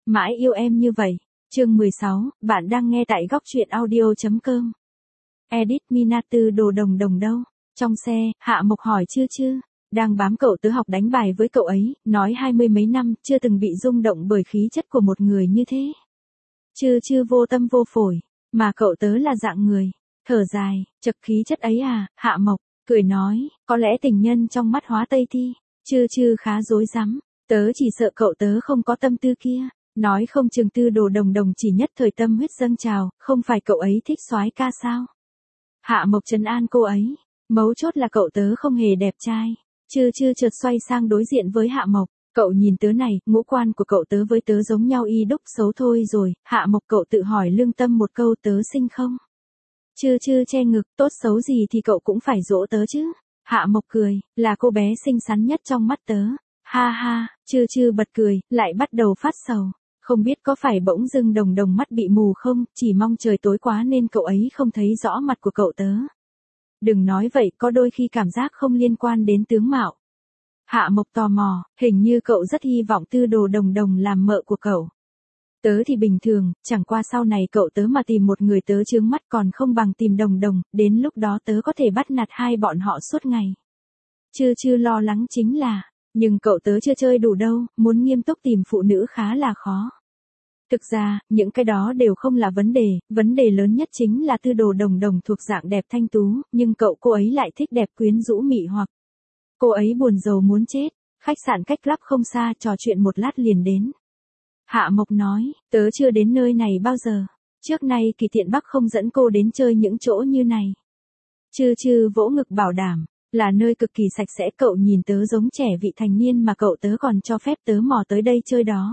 Mãi yêu em như vậy. Chương 16, bạn đang nghe tại góc truyện audio.com. Edit Minatư đồ đồng đồng đâu? Trong xe, Hạ Mộc hỏi chưa? Đang bám cậu tớ học đánh bài với cậu ấy, nói 20 mấy năm chưa từng bị rung động bởi khí chất của một người như thế. Chưa vô tâm vô phổi, mà cậu tớ là dạng người. Thở dài, chật khí chất ấy à, Hạ Mộc, cười nói, có lẽ tình nhân trong mắt hóa tây thi. Chưa khá rối rắm, tớ chỉ sợ cậu tớ không có tâm tư kia. Nói không chừng tư đồ đồng đồng chỉ nhất thời tâm huyết dâng trào, không phải cậu ấy thích soái ca sao? Hạ Mộc trấn an cô ấy, mấu chốt là cậu tớ không hề đẹp trai. Chưa chợt xoay sang đối diện với Hạ Mộc, cậu nhìn tớ này, ngũ quan của cậu tớ với tớ giống nhau y đúc xấu thôi rồi. Hạ Mộc cậu tự hỏi lương tâm một câu tớ xinh không? Chưa che ngực, tốt xấu gì thì cậu cũng phải dỗ tớ chứ. Hạ Mộc cười, là cô bé xinh xắn nhất trong mắt tớ. Ha, chưa bật cười, lại bắt đầu phát sầu. Không biết có phải bỗng dưng đồng đồng mắt bị mù không, chỉ mong trời tối quá nên cậu ấy không thấy rõ mặt của cậu tớ. Đừng nói vậy, có đôi khi cảm giác không liên quan đến tướng mạo. Hạ Mộc tò mò, hình như cậu rất hy vọng tư đồ đồng đồng làm mợ của cậu. Tớ thì bình thường, chẳng qua sau này cậu tớ mà tìm một người tớ chướng mắt còn không bằng tìm đồng đồng, đến lúc đó tớ có thể bắt nạt hai bọn họ suốt ngày. Chưa lo lắng chính là, nhưng cậu tớ chưa chơi đủ đâu, muốn nghiêm túc tìm phụ nữ khá là khó. Thực ra, những cái đó đều không là vấn đề lớn nhất chính là tư đồ đồng đồng thuộc dạng đẹp thanh tú, nhưng cô ấy lại thích đẹp quyến rũ mị hoặc. Cô ấy buồn rầu muốn chết, khách sạn cách club không xa trò chuyện một lát liền đến. Hạ Mộc nói, tớ chưa đến nơi này bao giờ, trước nay Kỳ Tiện Bắc không dẫn cô đến chơi những chỗ như này. Chưa vỗ ngực bảo đảm, là nơi cực kỳ sạch sẽ, cậu nhìn tớ giống trẻ vị thành niên mà cậu tớ còn cho phép tớ mò tới đây chơi đó.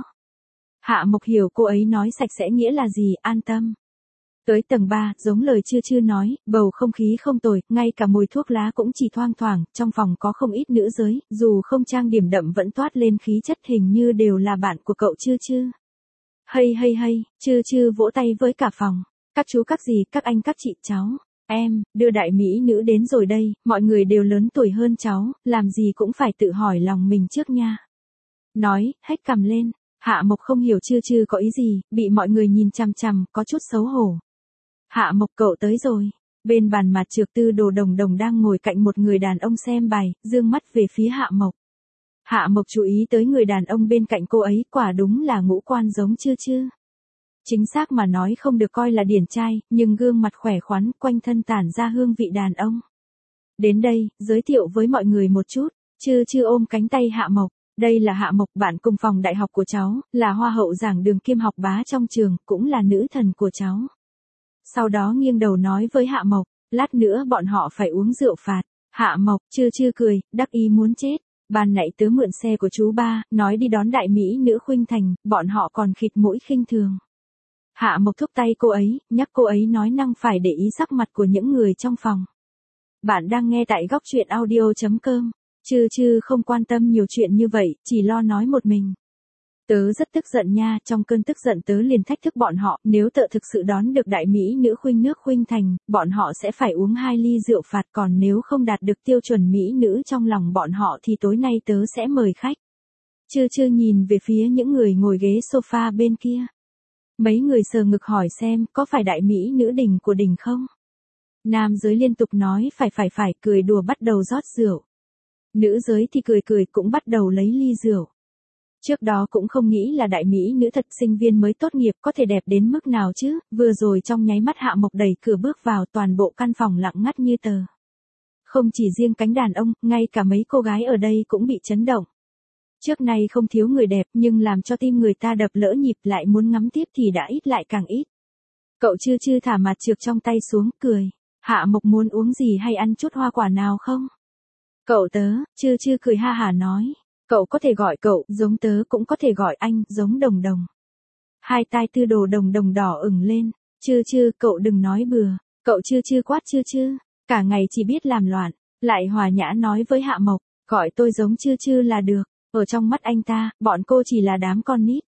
Hạ Mộc hiểu cô ấy nói sạch sẽ nghĩa là gì, an tâm. Tới tầng 3, giống lời chưa nói, bầu không khí không tồi, ngay cả mùi thuốc lá cũng chỉ thoang thoảng, trong phòng có không ít nữ giới, dù không trang điểm đậm vẫn toát lên khí chất hình như đều là bạn của cậu chưa. Hay, chưa vỗ tay với cả phòng. Các chú các dì, các anh các chị cháu. Em, đưa đại mỹ nữ đến rồi đây, mọi người đều lớn tuổi hơn cháu, làm gì cũng phải tự hỏi lòng mình trước nha. Nói, hét cằm lên, Hạ Mộc không hiểu chưa có ý gì, bị mọi người nhìn chằm chằm, có chút xấu hổ. Hạ Mộc cậu tới rồi. Bên bàn mặt trược tư đồ đồng đồng đang ngồi cạnh một người đàn ông xem bài, dương mắt về phía Hạ Mộc. Hạ Mộc chú ý tới người đàn ông bên cạnh cô ấy, quả đúng là ngũ quan giống chưa. Chính xác mà nói không được coi là điển trai, nhưng gương mặt khỏe khoắn, quanh thân tản ra hương vị đàn ông. Đến đây, giới thiệu với mọi người một chút, chưa ôm cánh tay Hạ Mộc. Đây là Hạ Mộc, bạn cùng phòng đại học của cháu, là hoa hậu giảng đường kiêm học bá trong trường, cũng là nữ thần của cháu. Sau đó nghiêng đầu nói với Hạ Mộc, lát nữa bọn họ phải uống rượu phạt. Hạ Mộc, chưa cười, đắc ý muốn chết. Ban nãy tớ mượn xe của chú ba, nói đi đón đại mỹ nữ Khuynh Thành, bọn họ còn khịt mũi khinh thường. Hạ Mộc thúc tay cô ấy, nhắc cô ấy nói năng phải để ý sắc mặt của những người trong phòng. Bạn đang nghe tại góc truyện audio.com. Chưa không quan tâm nhiều chuyện như vậy, chỉ lo nói một mình. Tớ rất tức giận nha, trong cơn tức giận tớ liền thách thức bọn họ, nếu tớ thực sự đón được đại mỹ nữ Khuynh Thành, bọn họ sẽ phải uống 2 ly rượu phạt, còn nếu không đạt được tiêu chuẩn mỹ nữ trong lòng bọn họ thì tối nay tớ sẽ mời khách. Chưa nhìn về phía những người ngồi ghế sofa bên kia. Mấy người sờ ngực hỏi xem có phải đại mỹ nữ Đình của Đình không? Nam giới liên tục nói phải, cười đùa bắt đầu rót rượu. Nữ giới thì cười cũng bắt đầu lấy ly rượu. Trước đó cũng không nghĩ là đại mỹ nữ thật, sinh viên mới tốt nghiệp có thể đẹp đến mức nào chứ, vừa rồi trong nháy mắt Hạ Mộc đẩy cửa bước vào, toàn bộ căn phòng lặng ngắt như tờ. Không chỉ riêng cánh đàn ông, ngay cả mấy cô gái ở đây cũng bị chấn động. Trước nay không thiếu người đẹp, nhưng làm cho tim người ta đập lỡ nhịp, lại muốn ngắm tiếp thì đã ít lại càng ít. Cậu chưa thả mặt trược trong tay xuống, cười. Hạ Mộc muốn uống gì hay ăn chút hoa quả nào không? Cậu tớ, chưa cười ha hả nói. Cậu có thể gọi cậu, giống tớ cũng có thể gọi anh, giống đồng đồng. Hai tai tư đồ đồng đồng đỏ ửng lên. Chưa, cậu đừng nói bừa. Cậu chưa quát chưa. Cả ngày chỉ biết làm loạn. Lại hòa nhã nói với Hạ Mộc, gọi tôi giống chưa là được. Ở trong mắt anh ta, bọn cô chỉ là đám con nít.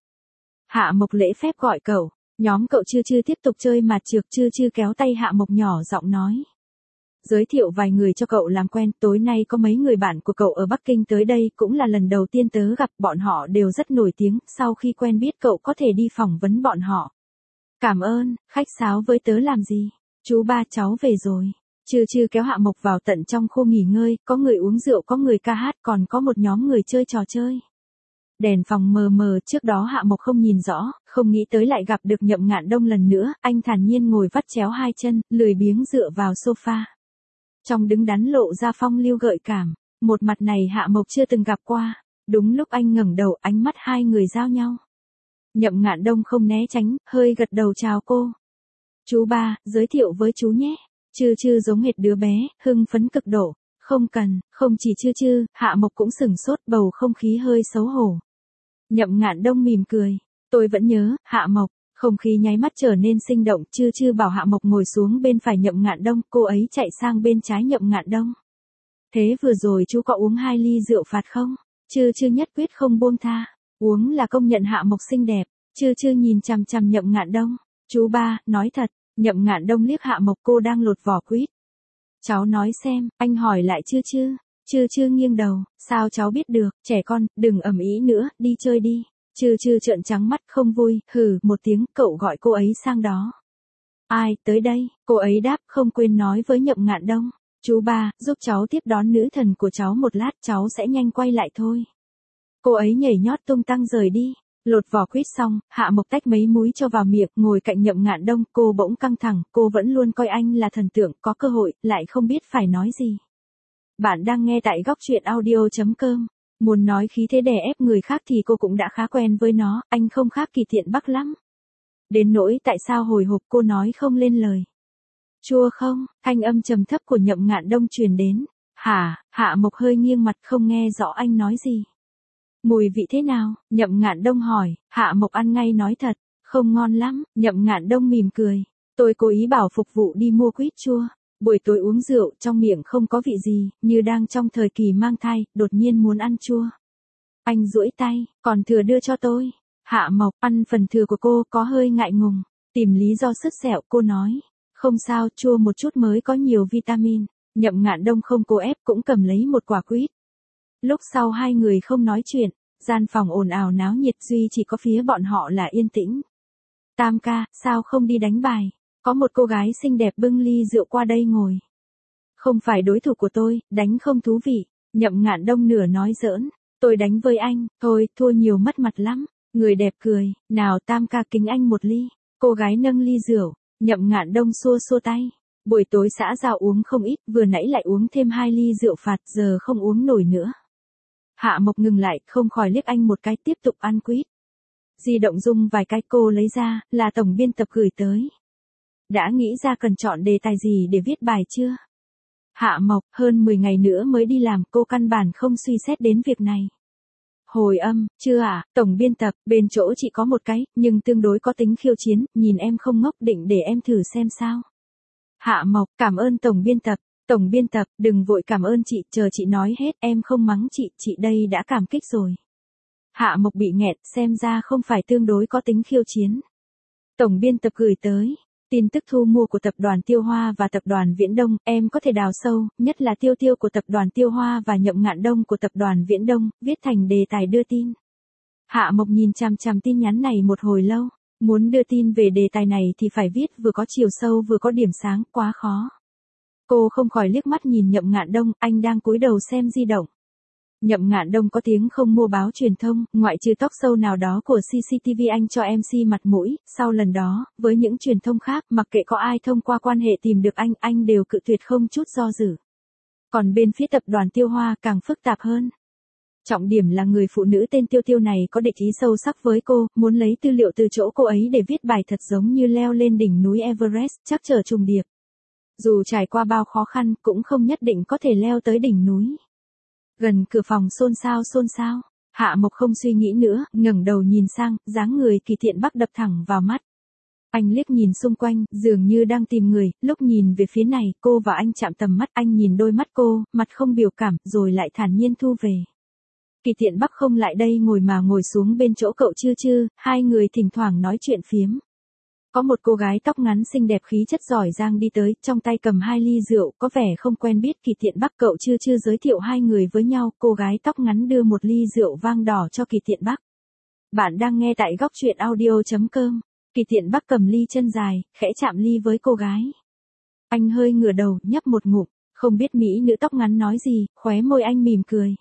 Hạ Mộc lễ phép gọi cậu. Nhóm cậu chưa tiếp tục chơi mặt trược, chưa kéo tay Hạ Mộc nhỏ giọng nói. giới thiệu vài người cho cậu làm quen, tối nay có mấy người bạn của cậu ở Bắc Kinh tới đây, cũng là lần đầu tiên tớ gặp, bọn họ đều rất nổi tiếng, sau khi quen biết cậu có thể đi phỏng vấn bọn họ. Cảm ơn, khách sáo với tớ làm gì? Chú ba cháu về rồi. Chư chư kéo Hạ Mộc vào tận trong khu nghỉ ngơi, có người uống rượu, có người ca hát, còn có một nhóm người chơi trò chơi. Đèn phòng mờ mờ, trước đó Hạ Mộc không nhìn rõ, không nghĩ tới lại gặp được Nhậm Ngạn Đông lần nữa, anh thản nhiên ngồi vắt chéo hai chân, lười biếng dựa vào sofa. Trong đứng đắn lộ ra phong lưu gợi cảm, một mặt này Hạ Mộc chưa từng gặp qua. Đúng lúc anh ngẩng đầu, ánh mắt hai người giao nhau. Nhậm Ngạn Đông không né tránh, hơi gật đầu chào cô. Chú ba, giới thiệu với chú nhé. Chư chư giống hệt đứa bé, hưng phấn cực độ. Không cần, không chỉ chư chư, Hạ Mộc cũng sửng sốt, bầu không khí hơi xấu hổ. Nhậm Ngạn Đông mỉm cười. Tôi vẫn nhớ, Hạ Mộc. Không khí nháy mắt trở nên sinh động, chư chư bảo Hạ Mộc ngồi xuống bên phải Nhậm Ngạn Đông, cô ấy chạy sang bên trái Nhậm Ngạn Đông. Thế vừa rồi chú có uống 2 ly rượu phạt không? Chư chư nhất quyết không buông tha. Uống là công nhận Hạ Mộc xinh đẹp. Chư chư nhìn chằm chằm Nhậm Ngạn Đông. Chú ba, nói thật. Nhậm Ngạn Đông liếc Hạ Mộc, cô đang lột vỏ quýt. Cháu nói xem, anh hỏi lại chư chư. Chư chư nghiêng đầu, sao cháu biết được, trẻ con, đừng ầm ĩ nữa, đi chơi đi. Chư chư trợn trắng mắt không vui, hừ một tiếng, cậu gọi cô ấy sang đó. Ai, tới đây, cô ấy đáp, không quên nói với Nhậm Ngạn Đông. Chú ba, giúp cháu tiếp đón nữ thần của cháu một lát, cháu sẽ nhanh quay lại thôi. Cô ấy nhảy nhót tung tăng rời đi. Lột vỏ quýt xong, Hạ Mộc tách mấy múi cho vào miệng, ngồi cạnh Nhậm Ngạn Đông, cô bỗng căng thẳng, cô vẫn luôn coi anh là thần tượng, có cơ hội, lại không biết phải nói gì. Bạn đang nghe tại góc truyện audio.com. Muốn nói khí thế đè ép người khác thì cô cũng đã khá quen với nó, anh không khác Kỳ Thiện Bắc lắm. Đến nỗi tại sao hồi hộp cô nói không lên lời. Chua không, thanh âm trầm thấp của Nhậm Ngạn Đông truyền đến. Hả, Hạ Mộc hơi nghiêng mặt không nghe rõ anh nói gì. Mùi vị thế nào? Nhậm Ngạn Đông hỏi, Hạ Mộc ăn ngay nói thật, không ngon lắm, Nhậm Ngạn Đông mỉm cười. Tôi cố ý bảo phục vụ đi mua quýt chua. Buổi tối uống rượu, trong miệng không có vị gì, như đang trong thời kỳ mang thai, đột nhiên muốn ăn chua. Anh duỗi tay, còn thừa đưa cho tôi. Hạ Mộc ăn phần thừa của cô có hơi ngại ngùng, tìm lý do sứt sẹo, cô nói. Không sao, chua một chút mới có nhiều vitamin. Nhậm Ngạn Đông không cố ép cũng cầm lấy một quả quýt. Lúc sau hai người không nói chuyện, gian phòng ồn ào náo nhiệt, duy chỉ có phía bọn họ là yên tĩnh. Tam ca, sao không đi đánh bài? Có một cô gái xinh đẹp bưng ly rượu qua đây ngồi. Không phải đối thủ của tôi, đánh không thú vị. Nhậm Ngạn Đông nửa nói giỡn. Tôi đánh với anh, thôi, thua nhiều mất mặt lắm. Người đẹp cười, nào Tam ca kính anh một ly. Cô gái nâng ly rượu, Nhậm Ngạn Đông xua xua tay. Buổi tối xã giao uống không ít, vừa nãy lại uống thêm 2 ly rượu phạt, giờ không uống nổi nữa. Hạ Mộc ngừng lại, không khỏi liếc anh một cái, tiếp tục ăn quýt. Di động rung vài cái, cô lấy ra, là tổng biên tập gửi tới. Đã nghĩ ra cần chọn đề tài gì để viết bài chưa? Hạ Mộc, hơn 10 ngày nữa mới đi làm, cô căn bản không suy xét đến việc này. Hồi âm, chưa à, tổng biên tập, bên chỗ chị có một cái, nhưng tương đối có tính khiêu chiến, nhìn em không ngốc, định để em thử xem sao. Hạ Mộc, cảm ơn tổng biên tập. Tổng biên tập, đừng vội cảm ơn chị, chờ chị nói hết, em không mắng chị đây đã cảm kích rồi. Hạ Mộc bị nghẹt, xem ra không phải tương đối có tính khiêu chiến. Tổng biên tập gửi tới. Tin tức thu mua của tập đoàn Tiêu Hoa và tập đoàn Viễn Đông, em có thể đào sâu, nhất là Tiêu Tiêu của tập đoàn Tiêu Hoa và Nhậm Ngạn Đông của tập đoàn Viễn Đông, viết thành đề tài đưa tin. Hạ Mộc nhìn chằm chằm tin nhắn này một hồi lâu, muốn đưa tin về đề tài này thì phải viết vừa có chiều sâu vừa có điểm sáng, quá khó. Cô không khỏi liếc mắt nhìn Nhậm Ngạn Đông, anh đang cúi đầu xem di động. Nhậm Ngạn Đông có tiếng không mua báo truyền thông, ngoại trừ talk show nào đó của CCTV anh cho MC mặt mũi, sau lần đó, với những truyền thông khác, mặc kệ có ai thông qua quan hệ tìm được anh đều cự tuyệt không chút do dự. Còn bên phía tập đoàn Tiêu Hoa càng phức tạp hơn. Trọng điểm là người phụ nữ tên Tiêu Tiêu này có địch ý sâu sắc với cô, muốn lấy tư liệu từ chỗ cô ấy để viết bài thật giống như leo lên đỉnh núi Everest, chắc trở trùng điệp. Dù trải qua bao khó khăn, cũng không nhất định có thể leo tới đỉnh núi. Gần cửa phòng xôn xao, Hạ Mộc không suy nghĩ nữa, ngẩng đầu nhìn sang, dáng người Kỳ Thiện Bắc đập thẳng vào mắt. Anh liếc nhìn xung quanh, dường như đang tìm người, lúc nhìn về phía này, cô và anh chạm tầm mắt, anh nhìn đôi mắt cô, mặt không biểu cảm, rồi lại thản nhiên thu về. Kỳ Thiện Bắc không lại đây ngồi mà ngồi xuống bên chỗ cậu Chư Chư, hai người thỉnh thoảng nói chuyện phiếm. Có một cô gái tóc ngắn xinh đẹp khí chất giỏi giang đi tới, trong tay cầm 2 ly rượu, có vẻ không quen biết. Kỳ Tiện Bắc cậu chưa giới thiệu hai người với nhau, cô gái tóc ngắn đưa một ly rượu vang đỏ cho Kỳ Tiện Bắc. Bạn đang nghe tại góc truyện audio.com. Kỳ Tiện Bắc cầm ly chân dài, khẽ chạm ly với cô gái. Anh hơi ngửa đầu, nhấp một ngụm, không biết mỹ nữ tóc ngắn nói gì, khóe môi anh mỉm cười.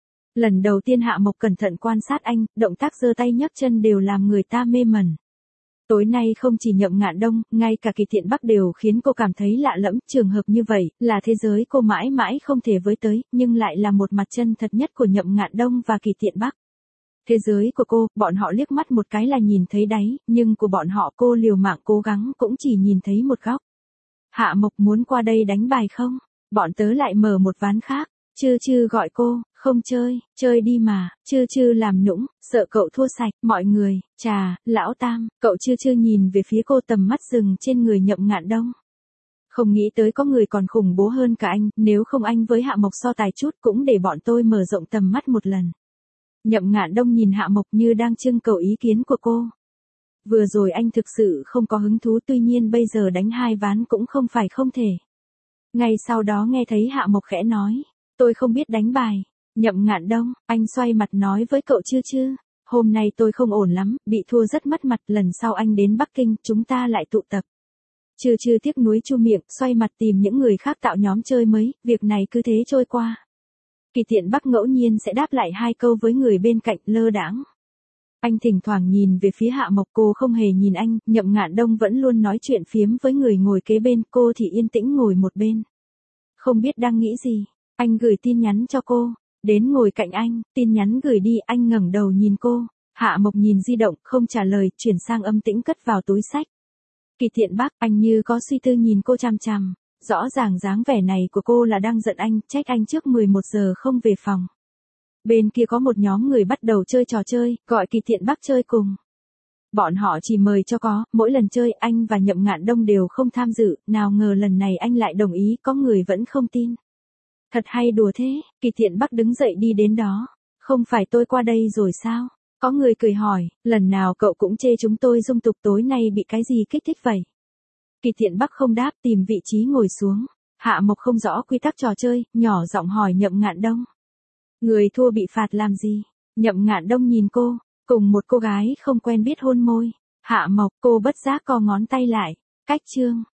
Lần đầu tiên Hạ Mộc cẩn thận quan sát anh, động tác giơ tay nhấc chân đều làm người ta mê mẩn. Tối nay không chỉ Nhậm Ngạn Đông, ngay cả Kỳ Tiện Bắc đều khiến cô cảm thấy lạ lẫm, trường hợp như vậy, là thế giới cô mãi mãi không thể với tới, nhưng lại là một mặt chân thật nhất của Nhậm Ngạn Đông và Kỳ Tiện Bắc. Thế giới của cô, bọn họ liếc mắt một cái là nhìn thấy đáy, nhưng của bọn họ cô liều mạng cố gắng cũng chỉ nhìn thấy một góc. Hạ Mộc muốn qua đây đánh bài không? Bọn tớ lại mở một ván khác. Chư gọi cô, không chơi, chơi đi mà. Chư làm nũng, sợ cậu thua sạch. Mọi người, chà, lão Tam, cậu chư nhìn về phía cô, tầm mắt dừng trên người Nhậm Ngạn Đông. Không nghĩ tới có người còn khủng bố hơn cả anh, nếu không anh với Hạ Mộc so tài chút cũng để bọn tôi mở rộng tầm mắt một lần. Nhậm Ngạn Đông nhìn Hạ Mộc như đang trưng cầu ý kiến của cô. Vừa rồi anh thực sự không có hứng thú, tuy nhiên bây giờ đánh 2 ván cũng không phải không thể. Ngay sau đó nghe thấy Hạ Mộc khẽ nói, tôi không biết đánh bài. Nhậm Ngạn Đông, anh xoay mặt nói với cậu chư, hôm nay tôi không ổn lắm, bị thua rất mất mặt, lần sau anh đến Bắc Kinh, chúng ta lại tụ tập. Chư tiếc nuối chu miệng, xoay mặt tìm những người khác tạo nhóm chơi mới, việc này cứ thế trôi qua. Kỳ Tiện Bắc ngẫu nhiên sẽ đáp lại 2 câu với người bên cạnh, lơ đãng. Anh thỉnh thoảng nhìn về phía Hạ Mộc, cô không hề nhìn anh. Nhậm Ngạn Đông vẫn luôn nói chuyện phiếm với người ngồi kế bên, cô thì yên tĩnh ngồi một bên. Không biết đang nghĩ gì, anh gửi tin nhắn cho cô, đến ngồi cạnh anh, tin nhắn gửi đi, anh ngẩng đầu nhìn cô. Hạ Mộc nhìn di động, không trả lời, chuyển sang âm tĩnh cất vào túi xách. Kỳ Tiện Bắc, anh như có suy tư nhìn cô chằm chằm. Rõ ràng dáng vẻ này của cô là đang giận anh, trách anh trước 11 giờ không về phòng. Bên kia có một nhóm người bắt đầu chơi trò chơi, gọi Kỳ Tiện Bắc chơi cùng. Bọn họ chỉ mời cho có, mỗi lần chơi anh và Nhậm Ngạn Đông đều không tham dự, nào ngờ lần này anh lại đồng ý, có người vẫn không tin. Thật hay đùa thế, Kỳ Tiện Bắc đứng dậy đi đến đó. Không phải tôi qua đây rồi sao? Có người cười hỏi, lần nào cậu cũng chê chúng tôi dung tục, tối nay bị cái gì kích thích vậy? Kỳ Tiện Bắc không đáp, tìm vị trí ngồi xuống. Hạ Mộc không rõ quy tắc trò chơi, nhỏ giọng hỏi Nhậm Ngạn Đông. Người thua bị phạt làm gì? Nhậm Ngạn Đông nhìn cô, cùng một cô gái không quen biết hôn môi. Hạ Mộc, cô bất giác co ngón tay lại. Cách chương,